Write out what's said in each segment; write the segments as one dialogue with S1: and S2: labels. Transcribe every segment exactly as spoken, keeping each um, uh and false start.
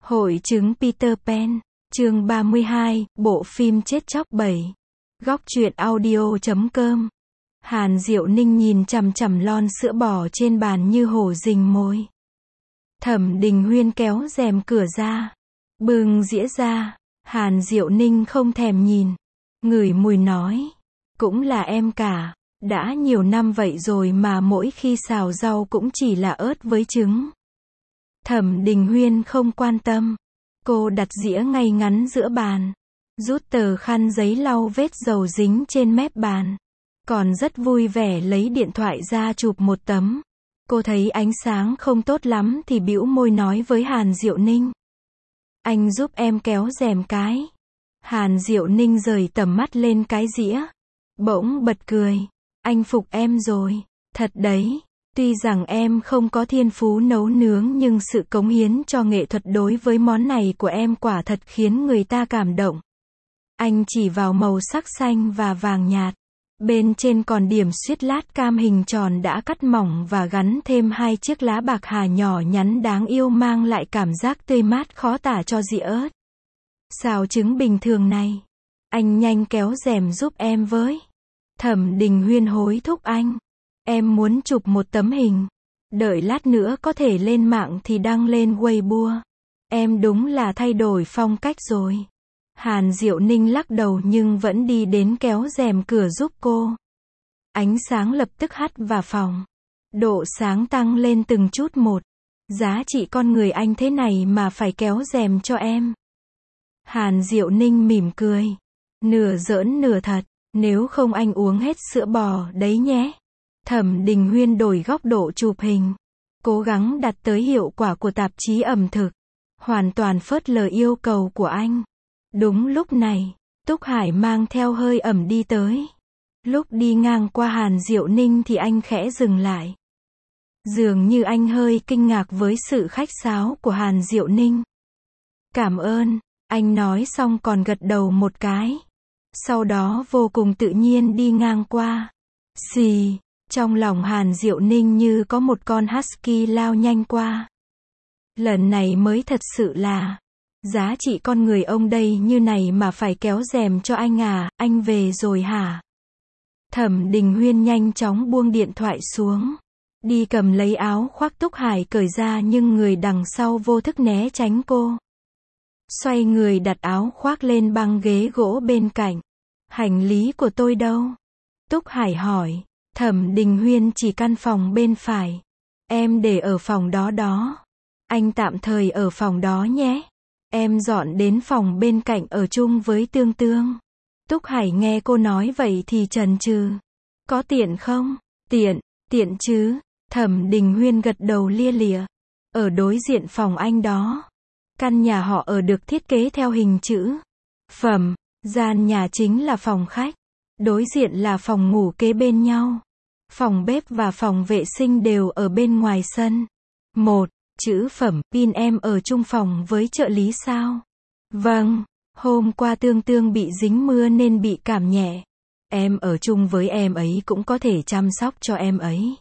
S1: Hội chứng Peter Pan, chương ba mươi hai, bộ phim chết chóc bảy. Góc truyện audio chấm com. Hàn Diệu Ninh nhìn chằm chằm lon sữa bò trên bàn như hổ rình mồi. Thẩm Đình Huyên kéo rèm cửa ra, bưng dĩa ra. Hàn Diệu Ninh không thèm nhìn, ngửi mùi nói, cũng là em cả, đã nhiều năm vậy rồi mà mỗi khi xào rau cũng chỉ là ớt với trứng. Thẩm Đình Huyên không quan tâm, cô đặt dĩa ngay ngắn giữa bàn, rút tờ khăn giấy lau vết dầu dính trên mép bàn, còn rất vui vẻ lấy điện thoại ra chụp một tấm. Cô thấy ánh sáng không tốt lắm thì bĩu môi nói với Hàn Diệu Ninh, anh giúp em kéo rèm cái. Hàn Diệu Ninh rời tầm mắt lên cái dĩa, bỗng bật cười, anh phục em rồi, thật đấy. Tuy rằng em không có thiên phú nấu nướng nhưng sự cống hiến cho nghệ thuật đối với món này của em quả thật khiến người ta cảm động. Anh chỉ vào màu sắc xanh và vàng nhạt. Bên trên còn điểm suýt lát cam hình tròn đã cắt mỏng và gắn thêm hai chiếc lá bạc hà nhỏ nhắn đáng yêu mang lại cảm giác tươi mát khó tả cho dĩa ớt. Xào trứng bình thường này, anh nhanh kéo rèm giúp em với. Thẩm Đình Huyên hối thúc anh. Em muốn chụp một tấm hình, đợi lát nữa có thể lên mạng thì đăng lên Weibo. Em đúng là thay đổi phong cách rồi. Hàn Diệu Ninh lắc đầu nhưng vẫn đi đến kéo rèm cửa giúp cô. Ánh sáng lập tức hắt vào phòng. Độ sáng tăng lên từng chút một. Giá trị con người anh thế này mà phải kéo rèm cho em. Hàn Diệu Ninh mỉm cười, nửa giỡn nửa thật, nếu không anh uống hết sữa bò đấy nhé. Thẩm Đình Huyên đổi góc độ chụp hình, cố gắng đặt tới hiệu quả của tạp chí ẩm thực, hoàn toàn phớt lờ yêu cầu của anh. Đúng lúc này, Túc Hải mang theo hơi ẩm đi tới. Lúc đi ngang qua Hàn Diệu Ninh thì anh khẽ dừng lại. Dường như anh hơi kinh ngạc với sự khách sáo của Hàn Diệu Ninh. Cảm ơn, anh nói xong còn gật đầu một cái. Sau đó vô cùng tự nhiên đi ngang qua. Xì. Trong lòng Hàn Diệu Ninh như có một con husky lao nhanh qua. Lần này mới thật sự là, giá trị con người ông đây như này mà phải kéo rèm cho anh à, anh về rồi hả? Thẩm Đình Huyên nhanh chóng buông điện thoại xuống, đi cầm lấy áo khoác Túc Hải cởi ra nhưng người đằng sau vô thức né tránh cô. Xoay người đặt áo khoác lên băng ghế gỗ bên cạnh. Hành lý của tôi đâu? Túc Hải hỏi. Thẩm Đình Huyên chỉ căn phòng bên phải. Em để ở phòng đó đó. Anh tạm thời ở phòng đó nhé. Em dọn đến phòng bên cạnh ở chung với Tương Tương. Túc Hải nghe cô nói vậy thì chần chừ. Có tiện không? Tiện, tiện chứ. Thẩm Đình Huyên gật đầu lia lịa. Ở đối diện phòng anh đó. Căn nhà họ ở được thiết kế theo hình chữ phẩm. Gian nhà chính là phòng khách. Đối diện là phòng ngủ kế bên nhau. Phòng bếp và phòng vệ sinh đều ở bên ngoài sân. Một, chữ phẩm, pin em ở chung phòng với trợ lý sao? Vâng, hôm qua Tương Tương bị dính mưa nên bị cảm nhẹ. Em ở chung với em ấy cũng có thể chăm sóc cho em ấy.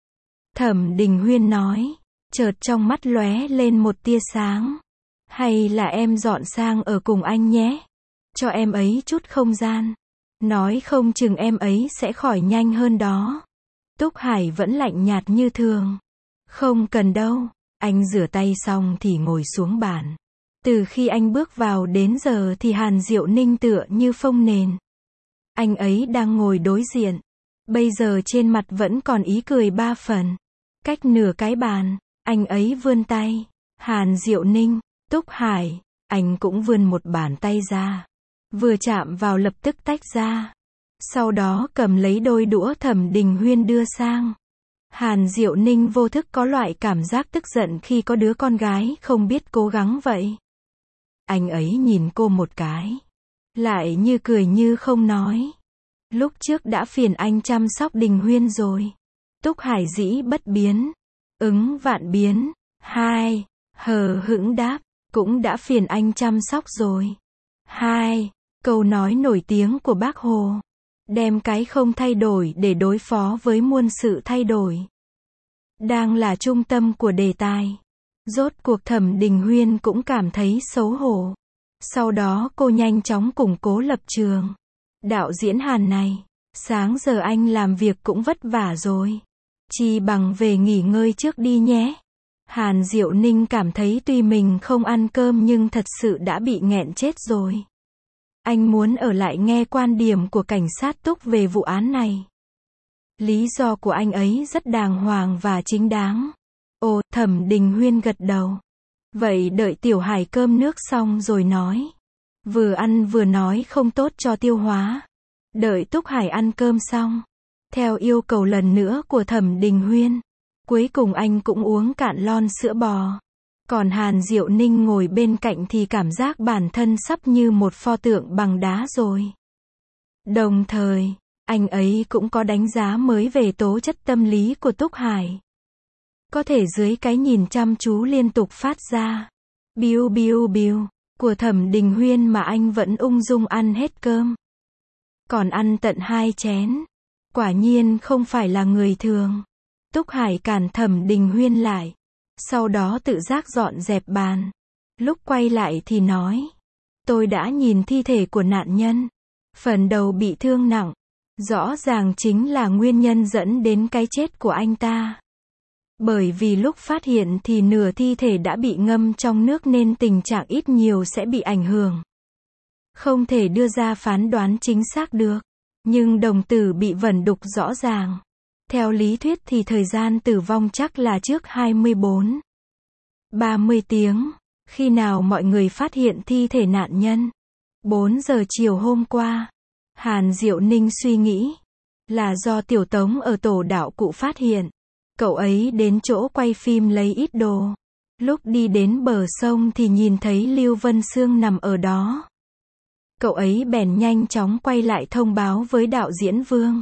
S1: Thẩm Đình Huyên nói, chợt trong mắt lóe lên một tia sáng. Hay là em dọn sang ở cùng anh nhé? Cho em ấy chút không gian. Nói không chừng em ấy sẽ khỏi nhanh hơn đó. Túc Hải vẫn lạnh nhạt như thường. Không cần đâu. Anh rửa tay xong thì ngồi xuống bàn. Từ khi anh bước vào đến giờ thì Hàn Diệu Ninh tựa như phông nền. Anh ấy đang ngồi đối diện. Bây giờ trên mặt vẫn còn ý cười ba phần. Cách nửa cái bàn, anh ấy vươn tay. Hàn Diệu Ninh, Túc Hải, anh cũng vươn một bàn tay ra. Vừa chạm vào lập tức tách ra. Sau đó cầm lấy đôi đũa Thẩm Đình Huyên đưa sang. Hàn Diệu Ninh vô thức có loại cảm giác tức giận khi có đứa con gái không biết cố gắng vậy. Anh ấy nhìn cô một cái. Lại như cười như không nói. Lúc trước đã phiền anh chăm sóc Đình Huyên rồi. Túc Hải dĩ bất biến. Ứng vạn biến. Hai. Hờ hững đáp. Cũng đã phiền anh chăm sóc rồi. Hai. Câu nói nổi tiếng của Bác Hồ. Đem cái không thay đổi để đối phó với muôn sự thay đổi. Đang là trung tâm của đề tài. Rốt cuộc Thẩm Đình Huyên cũng cảm thấy xấu hổ. Sau đó cô nhanh chóng củng cố lập trường. Đạo diễn Hàn này, sáng giờ anh làm việc cũng vất vả rồi. Chi bằng về nghỉ ngơi trước đi nhé. Hàn Diệu Ninh cảm thấy tuy mình không ăn cơm nhưng thật sự đã bị nghẹn chết rồi. Anh muốn ở lại nghe quan điểm của cảnh sát Túc về vụ án này. Lý do của anh ấy rất đàng hoàng và chính đáng. Ồ, Thẩm Đình Huyên gật đầu. Vậy đợi Tiểu Hải cơm nước xong rồi nói. Vừa ăn vừa nói không tốt cho tiêu hóa. Đợi Túc Hải ăn cơm xong. Theo yêu cầu lần nữa của Thẩm Đình Huyên. Cuối cùng anh cũng uống cạn lon sữa bò. Còn Hàn Diệu Ninh ngồi bên cạnh thì cảm giác bản thân sắp như một pho tượng bằng đá rồi. Đồng thời, anh ấy cũng có đánh giá mới về tố chất tâm lý của Túc Hải. Có thể dưới cái nhìn chăm chú liên tục phát ra biu biu biu của Thẩm Đình Huyên mà anh vẫn ung dung ăn hết cơm. Còn ăn tận hai chén. Quả nhiên không phải là người thường. Túc Hải cản Thẩm Đình Huyên lại. Sau đó tự giác dọn dẹp bàn. Lúc quay lại thì nói. Tôi đã nhìn thi thể của nạn nhân. Phần đầu bị thương nặng. Rõ ràng chính là nguyên nhân dẫn đến cái chết của anh ta. Bởi vì lúc phát hiện thì nửa thi thể đã bị ngâm trong nước nên tình trạng ít nhiều sẽ bị ảnh hưởng. Không thể đưa ra phán đoán chính xác được. Nhưng đồng tử bị vẩn đục rõ ràng. Theo lý thuyết thì thời gian tử vong chắc là trước hai mươi bốn, ba mươi tiếng. Khi nào mọi người phát hiện thi thể nạn nhân? bốn giờ chiều hôm qua. Hàn Diệu Ninh suy nghĩ. Là do Tiểu Tống ở tổ đạo cụ phát hiện. Cậu ấy đến chỗ quay phim lấy ít đồ. Lúc đi đến bờ sông thì nhìn thấy Lưu Vân Sương nằm ở đó. Cậu ấy bèn nhanh chóng quay lại thông báo với đạo diễn Vương.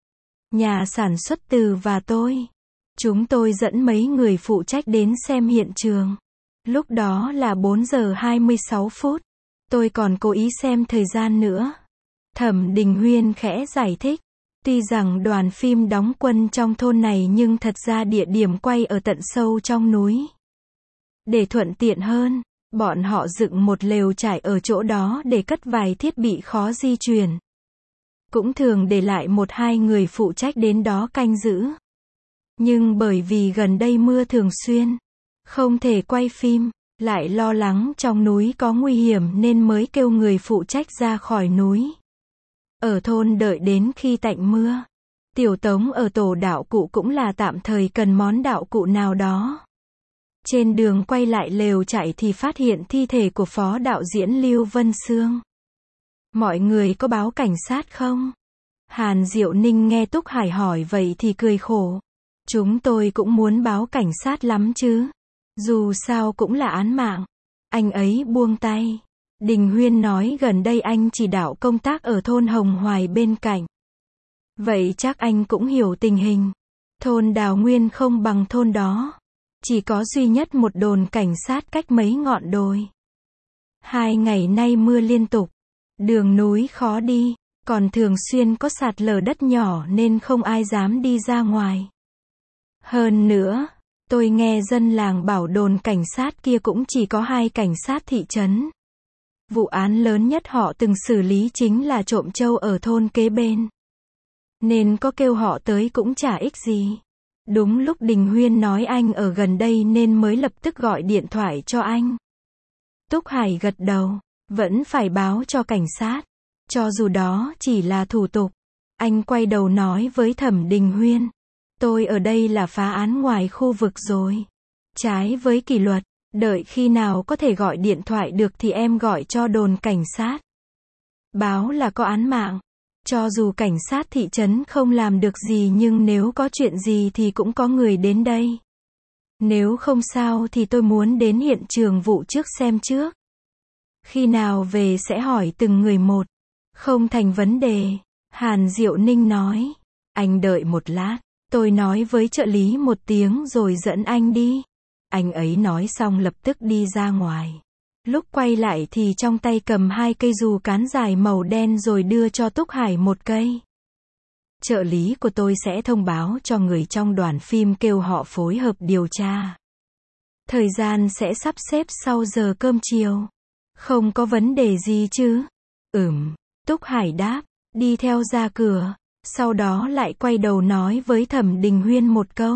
S1: Nhà sản xuất Từ và tôi. Chúng tôi dẫn mấy người phụ trách đến xem hiện trường. Lúc đó là bốn giờ hai mươi sáu phút. Tôi còn cố ý xem thời gian nữa. Thẩm Đình Huyên khẽ giải thích. Tuy rằng đoàn phim đóng quân trong thôn này nhưng thật ra địa điểm quay ở tận sâu trong núi. Để thuận tiện hơn, bọn họ dựng một lều trại ở chỗ đó để cất vài thiết bị khó di chuyển. Cũng thường để lại một hai người phụ trách đến đó canh giữ. Nhưng bởi vì gần đây mưa thường xuyên, không thể quay phim, lại lo lắng trong núi có nguy hiểm nên mới kêu người phụ trách ra khỏi núi. Ở thôn đợi đến khi tạnh mưa. Tiểu Tống ở tổ đạo cụ cũng là tạm thời cần món đạo cụ nào đó. Trên đường quay lại lều trại thì phát hiện thi thể của phó đạo diễn Lưu Vân Sương. Mọi người có báo cảnh sát không? Hàn Diệu Ninh nghe Túc Hải hỏi vậy thì cười khổ. Chúng tôi cũng muốn báo cảnh sát lắm chứ. Dù sao cũng là án mạng. Anh ấy buông tay. Đình Huyên nói gần đây anh chỉ đạo công tác ở thôn Hồng Hoài bên cạnh. Vậy chắc anh cũng hiểu tình hình. Thôn Đào Nguyên không bằng thôn đó. Chỉ có duy nhất một đồn cảnh sát cách mấy ngọn đồi. Hai ngày nay mưa liên tục. Đường núi khó đi. Còn thường xuyên có sạt lở đất nhỏ nên không ai dám đi ra ngoài. Hơn nữa, tôi nghe dân làng bảo đồn cảnh sát kia cũng chỉ có hai cảnh sát thị trấn. Vụ án lớn nhất họ từng xử lý chính là trộm trâu ở thôn kế bên. Nên có kêu họ tới cũng chả ích gì. Đúng lúc Đình Huyên nói anh ở gần đây nên mới lập tức gọi điện thoại cho anh. Túc Hải gật đầu, vẫn phải báo cho cảnh sát. Cho dù đó chỉ là thủ tục. Anh quay đầu nói với Thẩm Đình Huyên. Tôi ở đây là phá án ngoài khu vực rồi. Trái với kỷ luật. Đợi khi nào có thể gọi điện thoại được thì em gọi cho đồn cảnh sát. Báo là có án mạng. Cho dù cảnh sát thị trấn không làm được gì nhưng nếu có chuyện gì thì cũng có người đến đây. Nếu không sao thì tôi muốn đến hiện trường vụ trước xem trước. Khi nào về sẽ hỏi từng người một. Không thành vấn đề. Hàn Diệu Ninh nói. Anh đợi một lát. Tôi nói với trợ lý một tiếng rồi dẫn anh đi. Anh ấy nói xong lập tức đi ra ngoài. Lúc quay lại thì trong tay cầm hai cây dù cán dài màu đen rồi đưa cho Túc Hải một cây. Trợ lý của tôi sẽ thông báo cho người trong đoàn phim kêu họ phối hợp điều tra. Thời gian sẽ sắp xếp sau giờ cơm chiều. Không có vấn đề gì chứ? Ừm, Túc Hải đáp, đi theo ra cửa, sau đó lại quay đầu nói với Thẩm Đình Huyên một câu.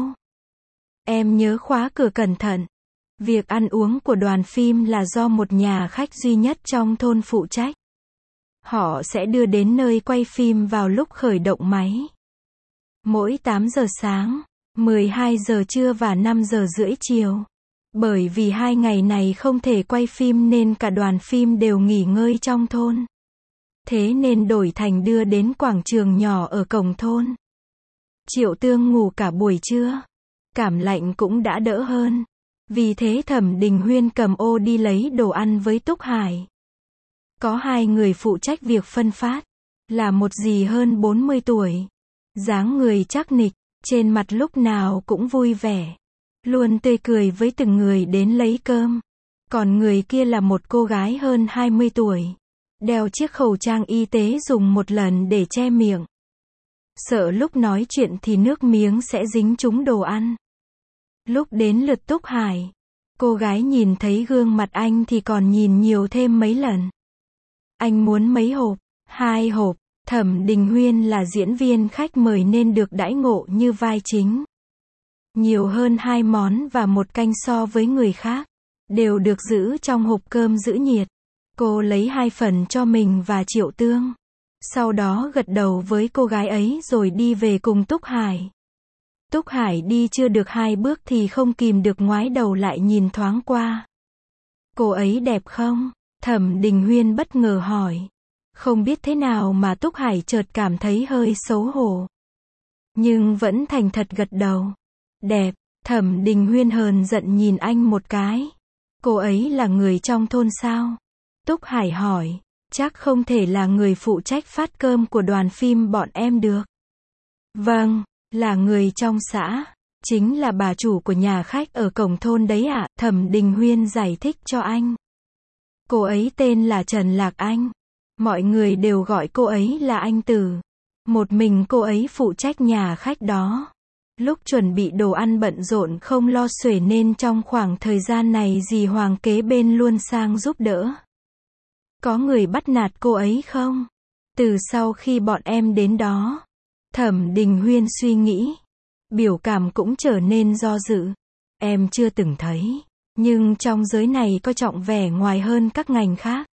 S1: Em nhớ khóa cửa cẩn thận. Việc ăn uống của đoàn phim là do một nhà khách duy nhất trong thôn phụ trách. Họ sẽ đưa đến nơi quay phim vào lúc khởi động máy. Mỗi tám giờ sáng, mười hai giờ trưa và năm giờ rưỡi chiều. Bởi vì hai ngày này không thể quay phim nên cả đoàn phim đều nghỉ ngơi trong thôn. Thế nên đổi thành đưa đến quảng trường nhỏ ở cổng thôn. Triệu Tương ngủ cả buổi trưa. Cảm lạnh cũng đã đỡ hơn. Vì thế Thẩm Đình Huyên cầm ô đi lấy đồ ăn với Túc Hải. Có hai người phụ trách việc phân phát. Là một dì hơn bốn mươi tuổi. Dáng người chắc nịch, trên mặt lúc nào cũng vui vẻ. Luôn tươi cười với từng người đến lấy cơm. Còn người kia là một cô gái hơn hai mươi tuổi. Đeo chiếc khẩu trang y tế dùng một lần để che miệng. Sợ lúc nói chuyện thì nước miếng sẽ dính trúng đồ ăn. Lúc đến lượt Túc Hải, cô gái nhìn thấy gương mặt anh thì còn nhìn nhiều thêm mấy lần. Anh muốn mấy hộp? Hai hộp. Thẩm Đình Huyên là diễn viên khách mời nên được đãi ngộ như vai chính. Nhiều hơn hai món và một canh so với người khác. Đều được giữ trong hộp cơm giữ nhiệt. Cô lấy hai phần cho mình và Triệu Tương. Sau đó gật đầu với cô gái ấy rồi đi về cùng Túc Hải. Túc Hải đi chưa được hai bước thì không kìm được ngoái đầu lại nhìn thoáng qua. Cô ấy đẹp không? Thẩm Đình Huyên bất ngờ hỏi. Không biết thế nào mà Túc Hải chợt cảm thấy hơi xấu hổ. Nhưng vẫn thành thật gật đầu. Đẹp. Thẩm Đình Huyên hờn giận nhìn anh một cái. Cô ấy là người trong thôn sao? Túc Hải hỏi. Chắc không thể là người phụ trách phát cơm của đoàn phim bọn em được. Vâng, là người trong xã. Chính là bà chủ của nhà khách ở cổng thôn đấy ạ. Thẩm Đình Huyên giải thích cho anh. Cô ấy tên là Trần Lạc Anh. Mọi người đều gọi cô ấy là anh Tử. Một mình cô ấy phụ trách nhà khách đó. Lúc chuẩn bị đồ ăn bận rộn không lo xuể nên trong khoảng thời gian này dì Hoàng kế bên luôn sang giúp đỡ. Có người bắt nạt cô ấy không? Từ sau khi bọn em đến đó. Thẩm Đình Huyên suy nghĩ. Biểu cảm cũng trở nên do dự. Em chưa từng thấy. Nhưng trong giới này có trọng vẻ ngoài hơn các ngành khác.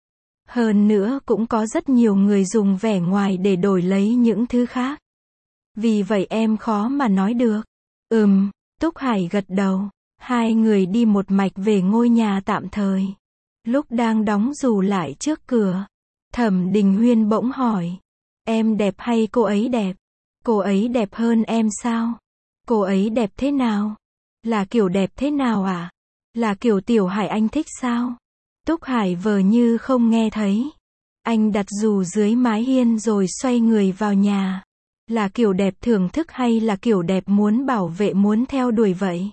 S1: Hơn nữa cũng có rất nhiều người dùng vẻ ngoài để đổi lấy những thứ khác. Vì vậy em khó mà nói được. Ừm, Túc Hải gật đầu. Hai người đi một mạch về ngôi nhà tạm thời. Lúc đang đóng dù lại trước cửa, Thẩm Đình Huyên bỗng hỏi. Em đẹp hay cô ấy đẹp? Cô ấy đẹp hơn em sao? Cô ấy đẹp thế nào? Là kiểu đẹp thế nào à? Là kiểu Tiểu Hải anh thích sao? Túc Hải vờ như không nghe thấy. Anh đặt dù dưới mái hiên rồi xoay người vào nhà. Là kiểu đẹp thưởng thức hay là kiểu đẹp muốn bảo vệ muốn theo đuổi vậy?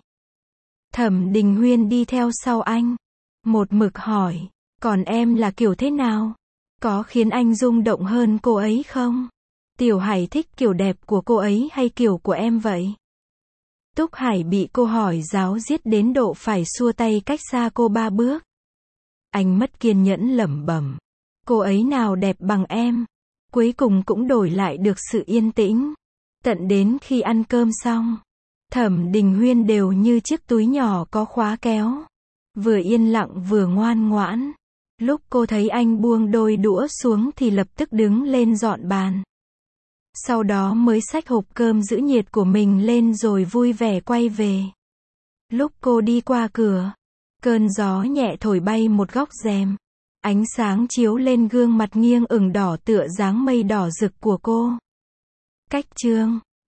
S1: Thẩm Đình Huyên đi theo sau anh. Một mực hỏi. Còn em là kiểu thế nào? Có khiến anh rung động hơn cô ấy không? Tiểu Hải thích kiểu đẹp của cô ấy hay kiểu của em vậy? Túc Hải bị cô hỏi giáo diết đến độ phải xua tay cách xa cô ba bước. Anh mất kiên nhẫn lẩm bẩm. Cô ấy nào đẹp bằng em. Cuối cùng cũng đổi lại được sự yên tĩnh. Tận đến khi ăn cơm xong, Thẩm Đình Huyên đều như chiếc túi nhỏ có khóa kéo. Vừa yên lặng vừa ngoan ngoãn. Lúc cô thấy anh buông đôi đũa xuống thì lập tức đứng lên dọn bàn. Sau đó mới xách hộp cơm giữ nhiệt của mình lên rồi vui vẻ quay về. Lúc cô đi qua cửa, cơn gió nhẹ thổi bay một góc rèm. Ánh sáng chiếu lên gương mặt nghiêng ửng đỏ tựa dáng mây đỏ rực của cô. Cách chương